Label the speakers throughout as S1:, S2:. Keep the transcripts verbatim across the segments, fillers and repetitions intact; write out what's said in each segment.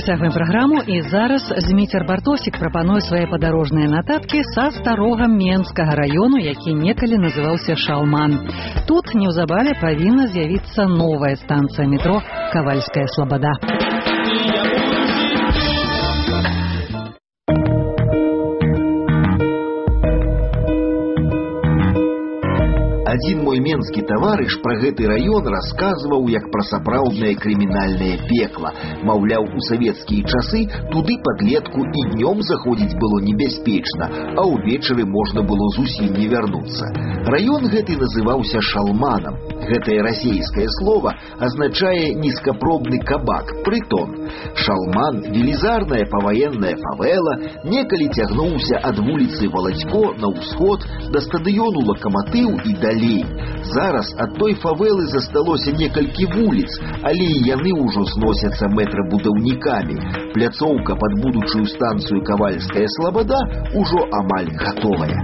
S1: Працягваем праграму, і зараз Зміцер Бартосік прапануе свае падарожныя нататкі са старога Менскага раёну, які некалі называўся Шалман. Тут неўзабаве павінна з'явіцца новая станцыя метро Кавальская Слабада.
S2: Адзін мой менскі таварыш пра гэты раён расказваў як пра сапраўднае крымінальнае пекла. Маўляў, у савецкія часы туды падлетку і днём заходзіць было небяспечна, а ўвечары можна было зусім не вярнуцца. Раён гэты называўся Шалманам. Гэтае расейскае слова азначае нізкапробны кабак, прытон. Шалман, велізарная паваенная фавела, некалі цягнуўся ад вуліцы Валацько на ўсход да стадыёну Лакаматыў і далей. Зараз ад той фавелы засталося некалькі вуліц, але і яны ўжо зносяцца мэтрабудаўнікамі. Пляцоўка пад будучую станцыю Кавальская Слабада ўжо амаль гатовая.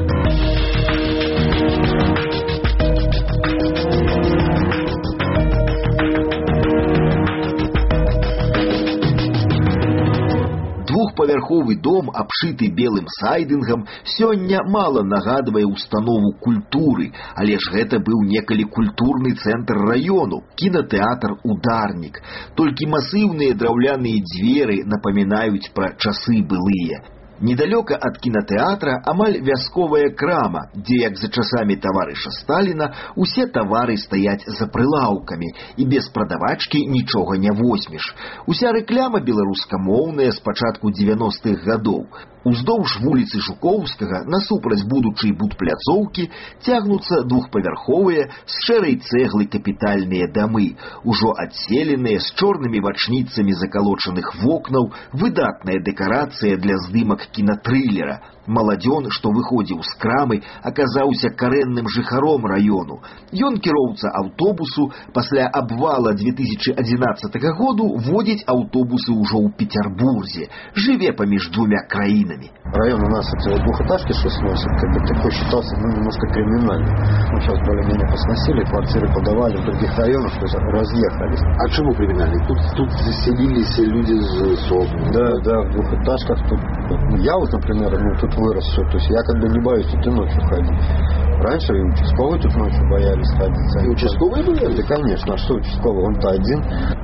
S2: Двухпавярховы дом, абшыты белым сайдынгам, сёння мала нагадвае установу культуры, але ж гэта быў некалі культурны цэнтр раёну, кінатэатр «Ударнік». Толькі масыўныя драўляныя дзверы напамінаюць пра часы былыя. Недалёка ад кінатэатра амаль вясковая крама, дзе, як за часамі таварыша Сталіна, усе тавары стаяць за прылаўкамі, і без прадавачкі нічога не возьмеш. Уся рэкляма беларускамоўная з пачатку дзевяностых гадоў. Уздоўж вуліцы Жукоўскага, насупраць будучай будпляцоўкі, цягнуцца двухпавярховыя з шэрай цэглы капітальныя дамы, ужо адселеныя з чорнымі вачніцамі закалочаных вокнаў, выдатная дэкарацыя для здымак кінатрылера. Маладзён, што выходзіў з крамы, аказаўся карэнным жыхаром раёну. Ён кіроўца аўтобусу, пасля абвала две тысячи адзінаццатага году водзіць аўтобусы ўжо ў Петербурзе. Жыве паміж двумя краінамі.
S3: Район у нас эти вот двухэтажки, что сносят, как бы такой считался, ну, немножко криминальный. Ну, сейчас более-менее посносили, квартиры подавали в других районах, то есть разъехались.
S2: А чему криминальный? Тут, тут заселились люди с СОБ.
S3: Да, да, в двухэтажках тут. Я вот, например, ну, тут вырос все, то есть я как бы не боюсь тут и ночью ходить. Раньше и участковые тут ночью боялись ходить.
S2: И участковые боялись?
S3: Да, конечно, а что участковый, он-то один.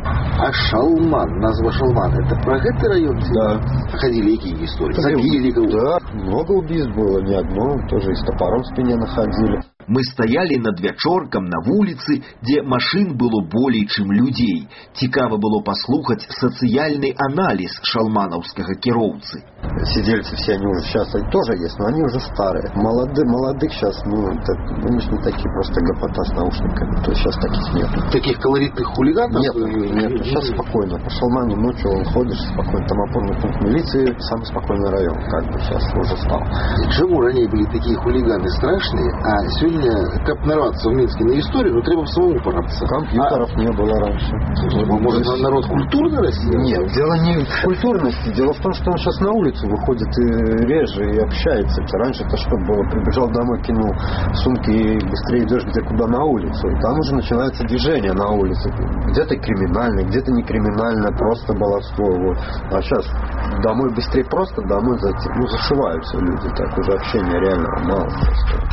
S2: А Шалман, назва Шалман, это про этот район?
S3: Да.
S2: Ходили какие истории? Забили?
S3: Да, много убийств было, не одно, тоже и с топором в спине находили.
S2: Мы стаялі над вячоркам на вуліцы, дзе машын было болей, чым людзей. Цікава было паслухаць сацыяльны аналіз шалманаўскага кіроўцы.
S3: Сидельцы все, они уже сейчас тоже есть, но они уже старые. Молодых, молодых сейчас, ну, это, нынешние такие просто гопота с наушниками. То есть сейчас таких нет.
S2: Таких колоритных хулиганов?
S3: Нет, нет. Сейчас спокойно. По Шалману ночью ходишь спокойно. Там опорный пункт милиции, самый спокойный район, как бы сейчас уже стал.
S2: Чему ранее были такие хулиганы страшные, а сегодня, как нарваться в Минске на историю, ну, треба самому пораться.
S3: Компьютеров а... не было раньше.
S2: Ну, может, есть... народ культурный Россия?
S3: Нет, дело не в культурности. Дело в том, что он сейчас на улицу выходит и реже, и общается. Раньше это что было? Прибежал домой, кинул сумки и быстрее идешь где куда на улицу. И там уже начинается движение на улице. Где-то криминальное, где-то не криминальное, просто баловство. Вот. А сейчас домой быстрее просто, домой ну, зашиваются люди. Так уже общения реально мало просто.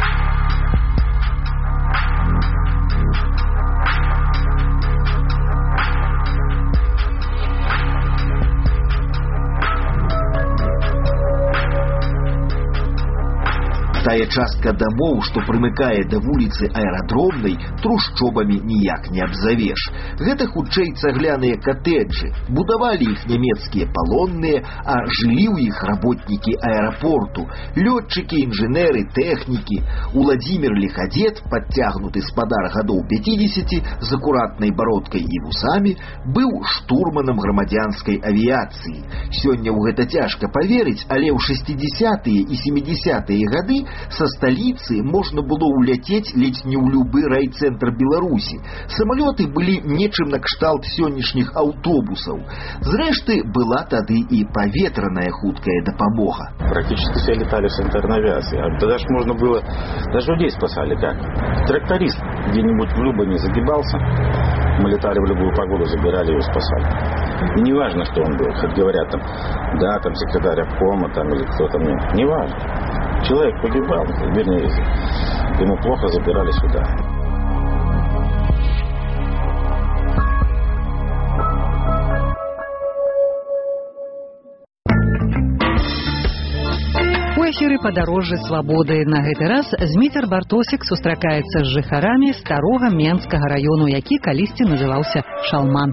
S2: Тая частка дамоў, што прымыкае да вуліцы Аэрадромнай, трушчобамі ніяк не абзавеш. Гэта хутчэй цагляныя катэджы. Будавалі іх нямецкія палонныя, а жылі ў іх работнікі аэрапорту, лётчыкі, інжынеры, тэхнікі. Уладзімір Ліхадзед, падцягнуты спадар гадоў пяцідзесяці, з акуратнай бародкай і вусамі, быў штурманам грамадзянскай авіяцыі. Сёння ў гэта цяжка паверыць, але ў шэсцідзесятыя і сямідзесятыя гады со столицы можно было уляцець ледь не ў любы райцэнтр Беларусі. Самолеты были нечым на кшталт сённяшніх аўтобусаў. Зрэшты, была тады и паветраная хуткая дапамога.
S4: Практически все летали с интернавиацией. А тогда ж можно было, даже людей спасали как. Тракторист где-нибудь в Любани загибался, Мы летали в любую погоду, забирали его, спасали. И не важно, что он был. Хоть говорят там, да, там секретарь обкома там, или кто-то, нет. Не важно. Человек погибал, вернее, ему плохо, забирали сюда.
S1: У эфіры падарожжы свабоды. На гэты раз Зміцер Бартосік сустракаецца з жыхарамі старога Менскага раёну, які калісьці называўся Шалман.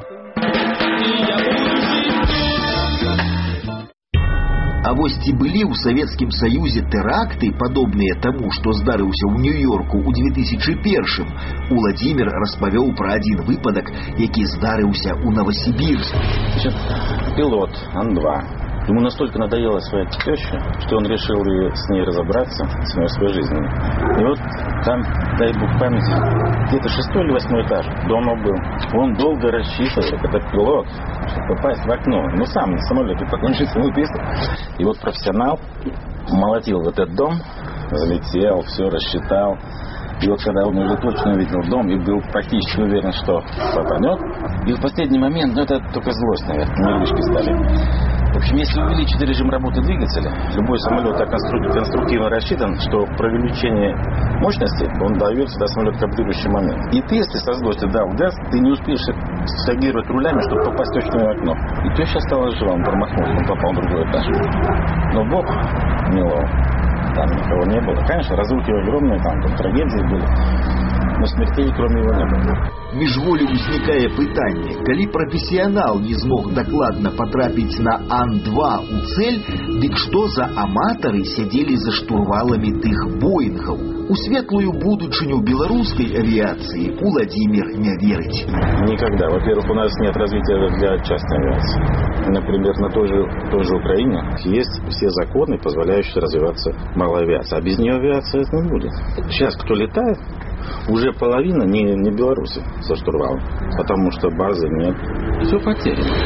S2: А вось ці былі ў Савецкім Саюзе тэракты, падобныя таму, што здарыўся ў Нью-Йорку ў две тысячы першым, Уладзімір распавёў пра адзін выпадак, які здарыўся ў Новосибирске.
S4: Пилот Ан два. Ему настолько надоела своя теща, что он решил с ней разобраться, с ней своей жизнью. И вот там, дай бог памяти, где-то шестой или восьмой этаж дома был. Он долго рассчитывал, этот пилот, чтобы попасть в окно. Ну, сам на самолете покончится, ну, писал. И вот профессионал молотил в этот дом, залетел, все рассчитал. И вот когда он уже точно увидел дом и был практически уверен, что попадет, и в последний момент, ну, это только злость, наверное, нервишки стали. В общем, если увеличить режим работы двигателя, любой самолет так конструктивно рассчитан, что при увеличении мощности он дается до самолета каптирующий момент. И ты, если со злости дал газ, ты не успеешь среагировать рулями, чтобы попасть точно в окно. И теща осталась жива, он промахнулся, он попал в другой этаж. Но Бог миловал, там никого не было. Конечно, разрухи огромные, там, там трагедии были. Но смертей кроме его не было.
S2: Міжволі ўзнікае пытанне, калі прафесіянал не змог дакладна патрапіць на Ан два ў цель, дык што за аматары сядзелі за штурваламі тых Боингаў? У светлую будучыню беларускай авиации Уладзімір не верыць.
S4: Никогда. Во-первых, у нас нет развития для частной авиации. Например, на той же, той же Украине есть все законы, позволяющие развиваться малой авиации. А без нее авиация это не будет. Сейчас кто летает, уже половина не, не белорусы со штурвалом, потому что базы нет. Все потеряно.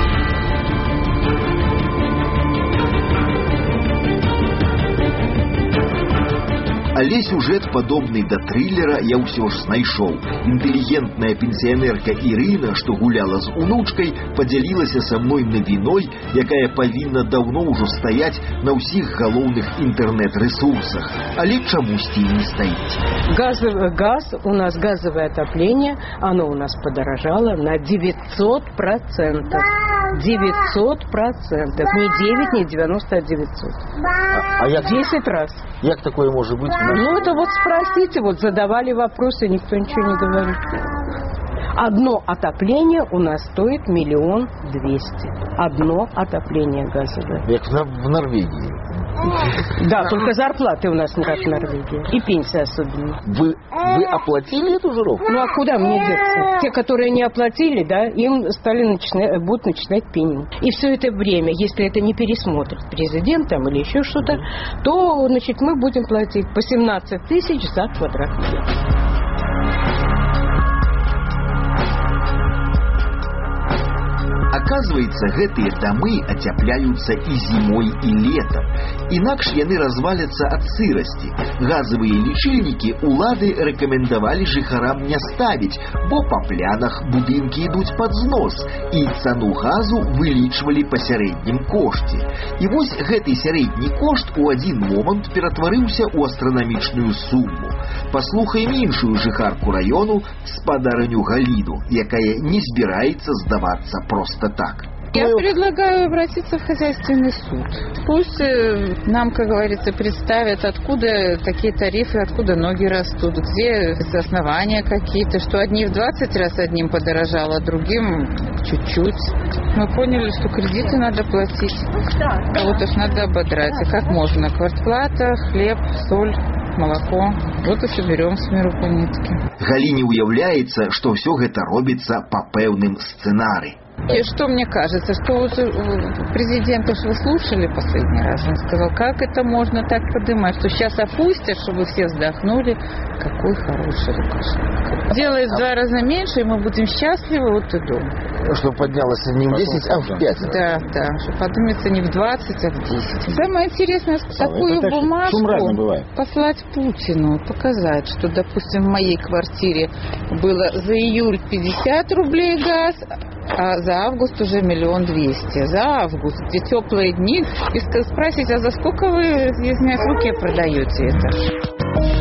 S2: Але сюжет падобны да трылера я ўсё ж знайшоў. Інтэлігентная пенсіянерка Ірына, што гуляла з унучкай, падзялілася са мной навіной, якая павінна даўно ўжо стаяць на ўсіх галоўных інтэрнэт-рэсурсах. Але чамусьці не стаіць.
S5: Газ, газ, у нас газовое отопление, оно у нас подорожало на девятьсот процентов. девятьсот процентов. Не девять, не девяносто, а девятьсот.
S6: А, а як,
S5: десять раз.
S6: Як такое может быть?
S5: Ну, это вот спросите, вот задавали вопросы, никто ничего не говорит. Одно отопление у нас стоит миллион двести. Одно отопление газовое.
S6: Как в Норвегии.
S5: Да, только зарплаты у нас не как в Норвегии. И пенсия особенно.
S6: Вы, вы оплатили эту жировку?
S5: Ну, а куда мне деться? Те, которые не оплатили, да, им стали начинать, будут начинать пенить. И все это время, если это не пересмотрит президент там или еще что-то, то, значит, мы будем платить по семнадцать тысяч за квадратный метр.
S2: Оказывается, гэтыя дамы ацяпляюцца і зімой, і летам. Інакш яны разваляцца ад сырасці. Газавыя лічыльнікі улады рэкамендавалі жыхарам не ставіць, бо па плянах будынкі ідуць пад знос, і цану газу вылічвалі па сярэднім кошце. І вось гэты сярэдні кошт у адзін момант ператварыўся ў астранамічную суму. Паслухаем іншую жыхарку раёну, спадарыню Галіну, якая не збіраецца здавацца проста так.
S7: Я предлагаю обратиться в хозяйственный суд. Пусть э, нам, как говорится, представят, откуда такие тарифы, откуда ноги растут, где основания какие-то, что одни в двадцать раз одним подорожало, другим чуть-чуть. Мы поняли, что кредиты надо платить, кого-то ж надо ободрать. И как можно? Квартплата, хлеб, соль, молоко. Вот и соберем с миру по нитке.
S2: Галіне уяўляецца, што ўсё гэта робіцца па пэўным сцэнары.
S7: И что мне кажется, что вот президента, что вы слушали последний раз, он сказал, как это можно так поднимать, что сейчас опустят, чтобы все вздохнули. Какой хороший Лукашенко. Делает в два раза меньше, и мы будем счастливы от и до.
S6: Чтобы поднялось не в десять, а в пять.
S7: Да, да, чтобы поднимется не в двадцать, а в десять. Самое интересное, такую
S4: это
S7: бумажку послать Путину, показать, что, допустим, в моей квартире было за июль пятьдесят рублей газ, а за август уже миллион двести. За август, где теплые дни. И спросить, а за сколько вы, извиняюсь, в руке продаете это?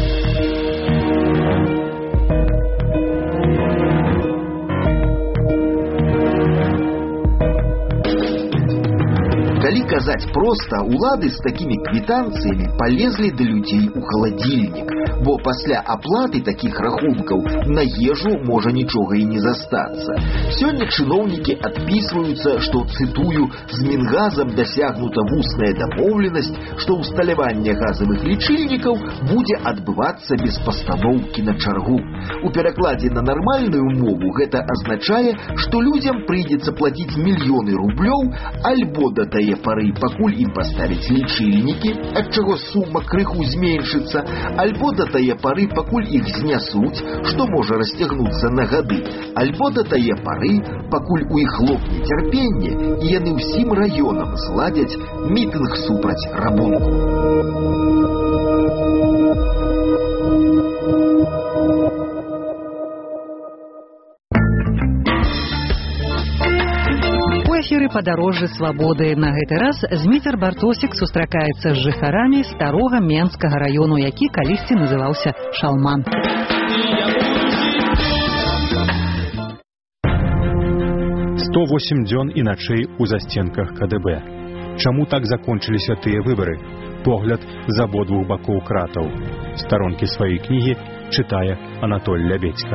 S2: Калі казаць проста, улады з такімі квітанцыямі палезлі да людзей у халадзільнік, бо пасля аплаты такіх рахункаў на ежу можа нічога і не застацца. Сёння чыноўнікі адпісваюцца, што, цытую, з Мінгазам дасягнута вусная дамоўленасць, што ўсталяванне газавых лічыльнікаў будзе адбывацца без пастаноўкі на чаргу. У перакладзе на нармальную мову гэта азначае, што людзям прыйдзецца плаціць мільёны рублёў альбо да тае пары, пакуль ім паставяць лічыльнікі, ад чаго сума крыху зменшыцца, альбо да тае пары, пакуль іх знясуць, што можа расцягнуцца на гады, альбо да тае пары, пакуль у іх лопне цярпенне, і яны ўсім раёнам зладзяць мітынг супраць рабунку.
S1: Эфіры падарожжы свабоды. На гэты раз Зміцер Бартосік сустракаецца з жыхарамі старога Менскага раёну, які калісьці называўся Шалман.
S8: сто восемь дзён і начэй у засценках ка дэ бэ. Чаму так закончыліся тыя выбары? Погляд з абодвух бакоў кратаў. Старонкі сваёй кнігі чытае Анатоль Лябедзька.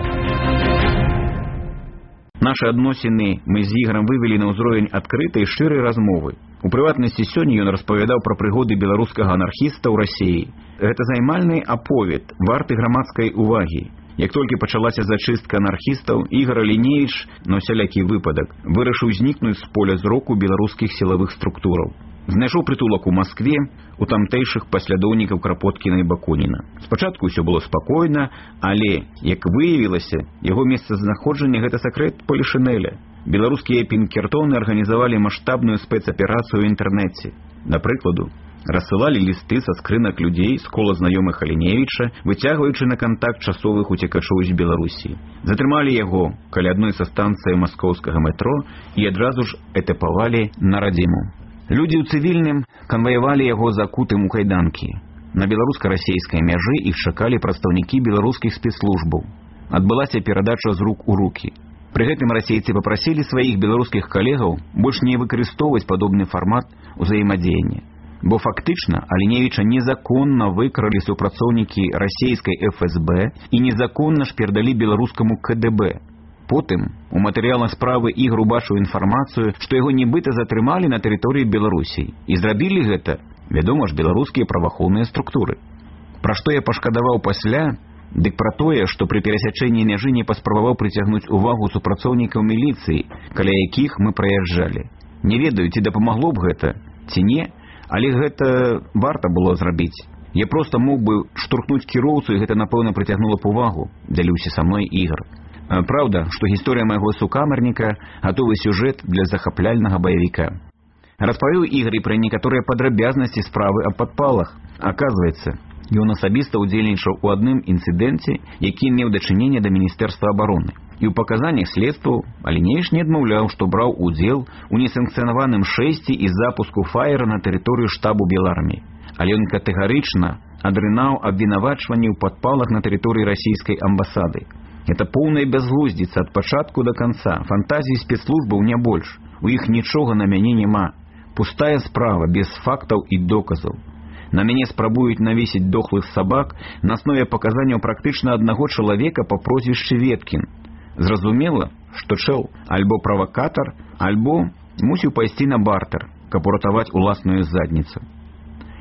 S9: Нашы адносіны мы з іграм вывелі на ўзровень адкрытай шчырай размовы. У прыватнасці сёння ён распавядаў пра прыгоды беларускага анархіста ў Расіі. Гэта займальны аповед, варты грамадскай увагі. Як толькі пачалася зачыстка анархістаў, Ігор Аліневіч, на ўсялякі выпадак, вырашыў знікнуць з поля зроку беларускіх сілавых структураў. Знайшоў прытулак у Маскве, у тамтэйшых паслядоўнікаў Крапоткіна і Бакуніна. Спачатку ўсё было спакойна, але, як выявілася, яго месцазнаходжанне гэта сакрэт Полішынеля. Беларускія пінкертоны арганізавалі маштабную спецаперацыю ў інтэрнэце. Да прыкладу, рассылалі лісты са скрынак людзей з кола знаёмых Аліневіча, выцягваючы на кантакт часовых уцекачоў з Беларусі. Затрымалі яго каля адной са станцыяй маскоўскага метро і адразу ж этапавалі на радзіму. Людзі ў цывільным канваявалі яго закутым у кайданкі. На беларуска-расейскай мяжы іх чакалі прадстаўнікі беларускіх спецслужбаў. Адбылася перадача з рук у рукі. Пры гэтым расейцы папрасілі сваіх беларускіх калегаў больш не выкарыстоўваць падобны фармат узаемадзеяння. Бо фактычна Аліневіча незаконна выкралі супрацоўнікі расейскай эф эс бэ і незаконна ж перадалі беларускаму ка дэ бэ. Потым у матэрыялах справы Ігор убачыў інфармацыю, што яго нібыта затрымалі на тэрыторыі Беларусі. І зрабілі гэта, вядома ж, беларускія праваахоўныя структуры. Пра што я пашкадаваў пасля, дык пра тое, што пры перасячэнні мяжы не паспрабаваў прыцягнуць увагу супрацоўнікаў міліцыі, каля якіх мы праязджалі. Не ведаю, ці дапамагло б гэта, ці не, але гэта варта было зрабіць. Я проста мог бы штурхнуць кіроўцу, і гэта, напэўна, прыцягнула б увагу, дзяліўся са мной Ігор. Праўда, што гісторыя майго сукамерніка гатовы сюжэт для захапляльнага баевіка. Распавёў Ігор і пра некаторыя падрабязнасці справы аб падпалах. Аказваецца, ён асабіста ўдзельнічаў у адным інцыдэнце, які меў дачыненне да Міністэрства абароны. І ў паказаннях следстваў Аліневіч не адмаўляў, што браў удзел у несанкцыянаваным шэсці і запуску фаера на тэрыторыю штабу Беларміі. Але ён катэгарычна адрынаў абвінавачванні ў падпалах на тэрыторыі расійскай амбасады. Это поўная бязглуздзіца ад пачатку да канца. Фантазіі спецслужбаў не больш. У іх нічога на мяне няма. Пустая справа, без фактаў і доказаў. На мяне спрабуюць навесіць дохлых сабак на аснове паказанняў практычна аднаго чалавека па прозвішчы Веткін. Зразумела, што чэл альбо правакатар, альбо мусіў пайсці на бартэр, каб уратаваць уласную задніцу.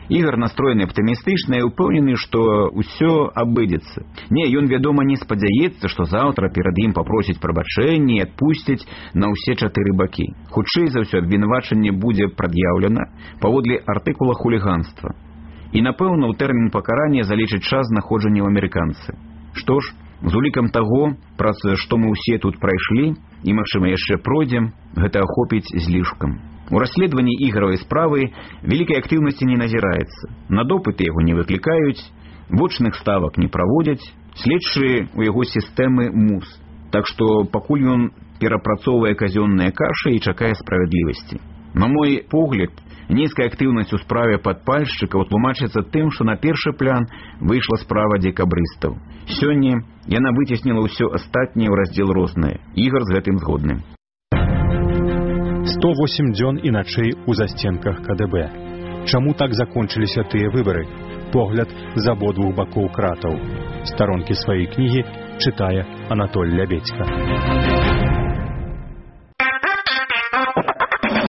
S9: Ігар настроены аптымістычна і ўпэўнены, што ўсё абыдзецца. Не, ён, вядома, не спадзяецца, што заўтра перад ім папросіць прабачэння і адпусцяць на ўсе чатыры бакі. Хутчэй за ўсё абвінавачанне будзе прад'яўлена паводле артыкула хуліганства. І, напэўна, у тэрмін пакарання залічыць час знаходжання ў амерыканцы. Што ж, з улікам таго, праз што мы ўсе тут прайшлі, і, магчыма, яшчэ пройдзем, гэта ахопіць злішкам. У расследаванні ігравай справы вялікай актыўнасці не назіраецца. На допыты яго не выклікаюць, вочных ставак не праводзяць, следчыя ў яго сістэмы мус. Так што пакуль ён перапрацоўвае казённыя кашы і чакае справядлівасці. На мой погляд, нізкая актыўнасць у справе падпальшчыкаў тлумачыцца тым, што на першы план выйшла справа дзекабрыстаў. Сёння яна выцесніла ўсё астатняе ў раздзел рознае. Ігар з гэтым згодны.
S8: сто восемь дзён і начэй у застенках ка дэ бэ. Чаму так закончыліся тыя выбары? Погляд з абодвух бакоў кратаў. Старонкі сваёй кнігі чытае Анатоль Лябедзька.